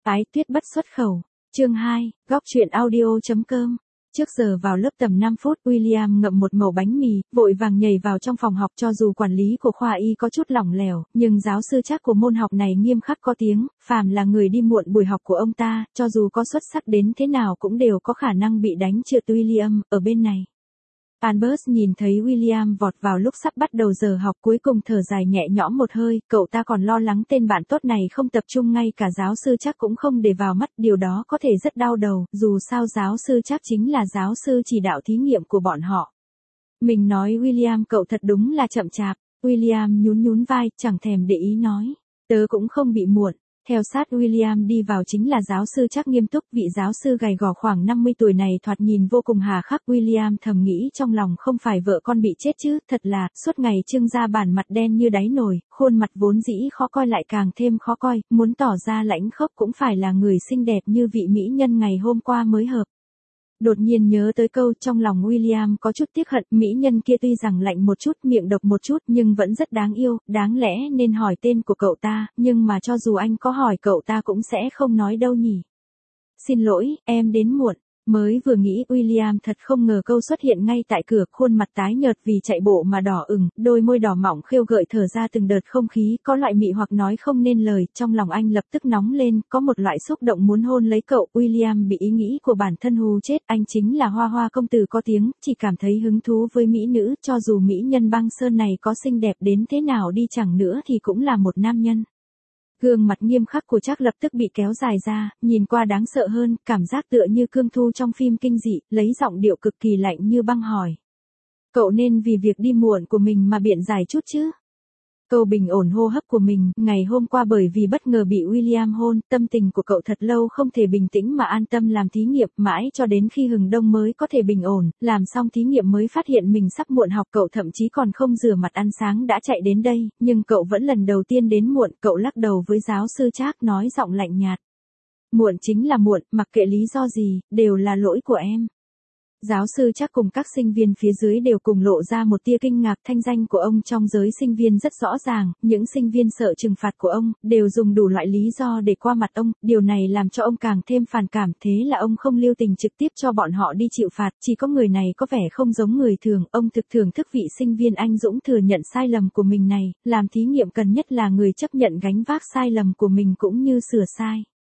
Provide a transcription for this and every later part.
Ái Tuyết bất xuất khẩu. Chương 2, góc truyện audio.com. Trước giờ vào lớp tầm 5 phút, William ngậm một mẩu bánh mì, vội vàng nhảy vào trong phòng học. Cho dù quản lý của khoa y có chút lỏng lẻo, nhưng giáo sư chắc của môn học này nghiêm khắc có tiếng, phàm là người đi muộn buổi học của ông ta, cho dù có xuất sắc đến thế nào cũng đều có khả năng bị đánh trượt. William, ở bên này. Albert nhìn thấy William vọt vào lúc sắp bắt đầu giờ học, cuối cùng thở dài nhẹ nhõm một hơi. Cậu ta còn lo lắng tên bạn tốt này không tập trung, ngay cả giáo sư chắc cũng không để vào mắt. Điều đó có thể rất đau đầu, dù sao giáo sư chắc chính là giáo sư chỉ đạo thí nghiệm của bọn họ. Mình nói William, cậu thật đúng là chậm chạp. William nhún nhún vai, chẳng thèm để ý nói. Tớ cũng không bị muộn. Theo sát William đi vào chính là giáo sư chắc nghiêm túc. Vị giáo sư gầy gò khoảng 50 tuổi này thoạt nhìn vô cùng hà khắc. William thầm nghĩ trong lòng, không phải vợ con bị chết chứ, thật là, suốt ngày trưng ra bản mặt đen như đáy nồi, khuôn mặt vốn dĩ khó coi lại càng thêm khó coi, muốn tỏ ra lãnh khốc cũng phải là người xinh đẹp như vị mỹ nhân ngày hôm qua mới hợp. Đột nhiên nhớ tới câu, trong lòng William có chút tiếc hận, mỹ nhân kia tuy rằng lạnh một chút, miệng độc một chút, nhưng vẫn rất đáng yêu, đáng lẽ nên hỏi tên của cậu ta, nhưng mà cho dù anh có hỏi cậu ta cũng sẽ không nói đâu nhỉ. Xin lỗi, em đến muộn. Mới vừa nghĩ, William thật không ngờ câu xuất hiện ngay tại cửa, khuôn mặt tái nhợt vì chạy bộ mà đỏ ửng, đôi môi đỏ mọng khêu gợi thở ra từng đợt không khí, có loại mị hoặc nói không nên lời. Trong lòng anh lập tức nóng lên, có một loại xúc động muốn hôn lấy cậu. William bị ý nghĩ của bản thân hù chết, anh chính là Hoa Hoa công tử có tiếng, chỉ cảm thấy hứng thú với mỹ nữ, cho dù mỹ nhân băng sơn này có xinh đẹp đến thế nào đi chẳng nữa thì cũng là một nam nhân. Gương mặt nghiêm khắc của Trác lập tức bị kéo dài ra, nhìn qua đáng sợ hơn, cảm giác tựa như Cương Thu trong phim kinh dị, lấy giọng điệu cực kỳ lạnh như băng hỏi. Cậu nên vì việc đi muộn của mình mà biện giải chút chứ? Câu bình ổn hô hấp của mình, ngày hôm qua bởi vì bất ngờ bị William hôn, tâm tình của cậu thật lâu không thể bình tĩnh mà an tâm làm thí nghiệm, mãi cho đến khi hừng đông mới có thể bình ổn, làm xong thí nghiệm mới phát hiện mình sắp muộn học. Cậu thậm chí còn không rửa mặt ăn sáng đã chạy đến đây, nhưng cậu vẫn lần đầu tiên đến muộn. Cậu lắc đầu với giáo sư Trác, nói giọng lạnh nhạt. Muộn chính là muộn, mặc kệ lý do gì, đều là lỗi của em. Giáo sư chắc cùng các sinh viên phía dưới đều cùng lộ ra một tia kinh ngạc. Thanh danh của ông trong giới sinh viên rất rõ ràng, những sinh viên sợ trừng phạt của ông, đều dùng đủ loại lý do để qua mặt ông, điều này làm cho ông càng thêm phản cảm, thế là ông không lưu tình trực tiếp cho bọn họ đi chịu phạt. Chỉ có người này có vẻ không giống người thường, ông thực thưởng thức vị sinh viên anh dũng thừa nhận sai lầm của mình này, làm thí nghiệm cần nhất là người chấp nhận gánh vác sai lầm của mình cũng như sửa sai.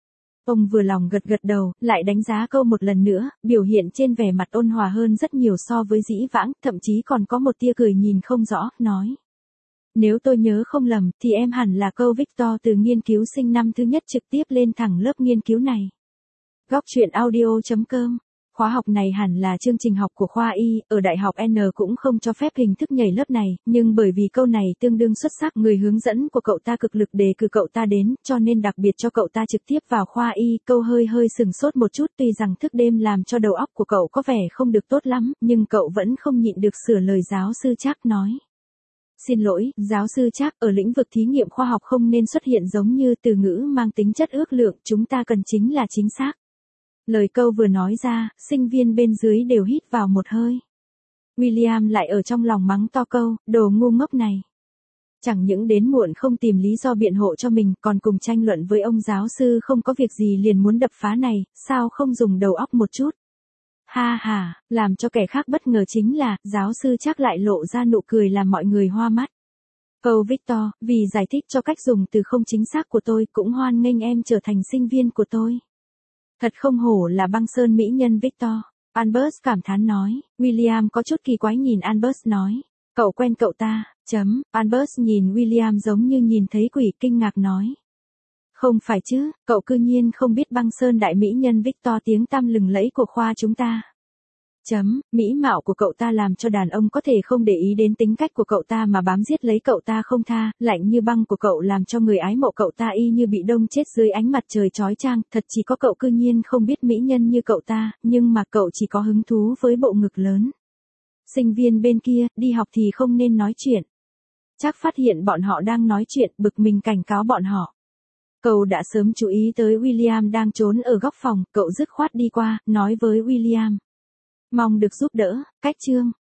Ông vừa lòng gật gật đầu, lại đánh giá câu một lần nữa, biểu hiện trên vẻ mặt ôn hòa hơn rất nhiều so với dĩ vãng, thậm chí còn có một tia cười nhìn không rõ, nói. Nếu tôi nhớ không lầm, thì em hẳn là câu Victor từ nghiên cứu sinh năm thứ nhất trực tiếp lên thẳng lớp nghiên cứu này. Góc truyện audio.com. Khóa học này hẳn là chương trình học của khoa y, ở đại học N cũng không cho phép hình thức nhảy lớp này, nhưng bởi vì câu này tương đương xuất sắc, người hướng dẫn của cậu ta cực lực đề cử cậu ta đến, cho nên đặc biệt cho cậu ta trực tiếp vào khoa y. Câu hơi sừng sốt một chút, tuy rằng thức đêm làm cho đầu óc của cậu có vẻ không được tốt lắm, nhưng cậu vẫn không nhịn được sửa lời giáo sư Trác nói. Xin lỗi, giáo sư Trác, ở lĩnh vực thí nghiệm khoa học không nên xuất hiện giống như từ ngữ mang tính chất ước lượng, chúng ta cần chính là chính xác. Lời câu vừa nói ra, sinh viên bên dưới đều hít vào một hơi. William lại ở trong lòng mắng to câu, đồ ngu ngốc này. Chẳng những đến muộn không tìm lý do biện hộ cho mình, còn cùng tranh luận với ông giáo sư không có việc gì liền muốn đập phá này, sao không dùng đầu óc một chút. Ha ha, làm cho kẻ khác bất ngờ chính là, giáo sư chắc lại lộ ra nụ cười làm mọi người hoa mắt. Câu Victor, vì giải thích cho cách dùng từ không chính xác của tôi, cũng hoan nghênh em trở thành sinh viên của tôi. Thật không hổ là băng sơn mỹ nhân Victor. Albert cảm thán nói. William có chút kỳ quái nhìn Albert nói. Cậu quen cậu ta, Albert nhìn William giống như nhìn thấy quỷ, kinh ngạc nói. Không phải chứ, cậu cư nhiên không biết băng sơn đại mỹ nhân Victor tiếng tăm lừng lẫy của khoa chúng ta. Mỹ mạo của cậu ta làm cho đàn ông có thể không để ý đến tính cách của cậu ta mà bám giết lấy cậu ta không tha, lạnh như băng của cậu làm cho người ái mộ cậu ta y như bị đông chết dưới ánh mặt trời chói chang, thật chỉ có cậu cư nhiên không biết mỹ nhân như cậu ta, nhưng mà cậu chỉ có hứng thú với bộ ngực lớn. Sinh viên bên kia, đi học thì không nên nói chuyện. Chắc phát hiện bọn họ đang nói chuyện, bực mình cảnh cáo bọn họ. Cậu đã sớm chú ý tới William đang trốn ở góc phòng, cậu dứt khoát đi qua, nói với William. Mong được giúp đỡ, cách chương.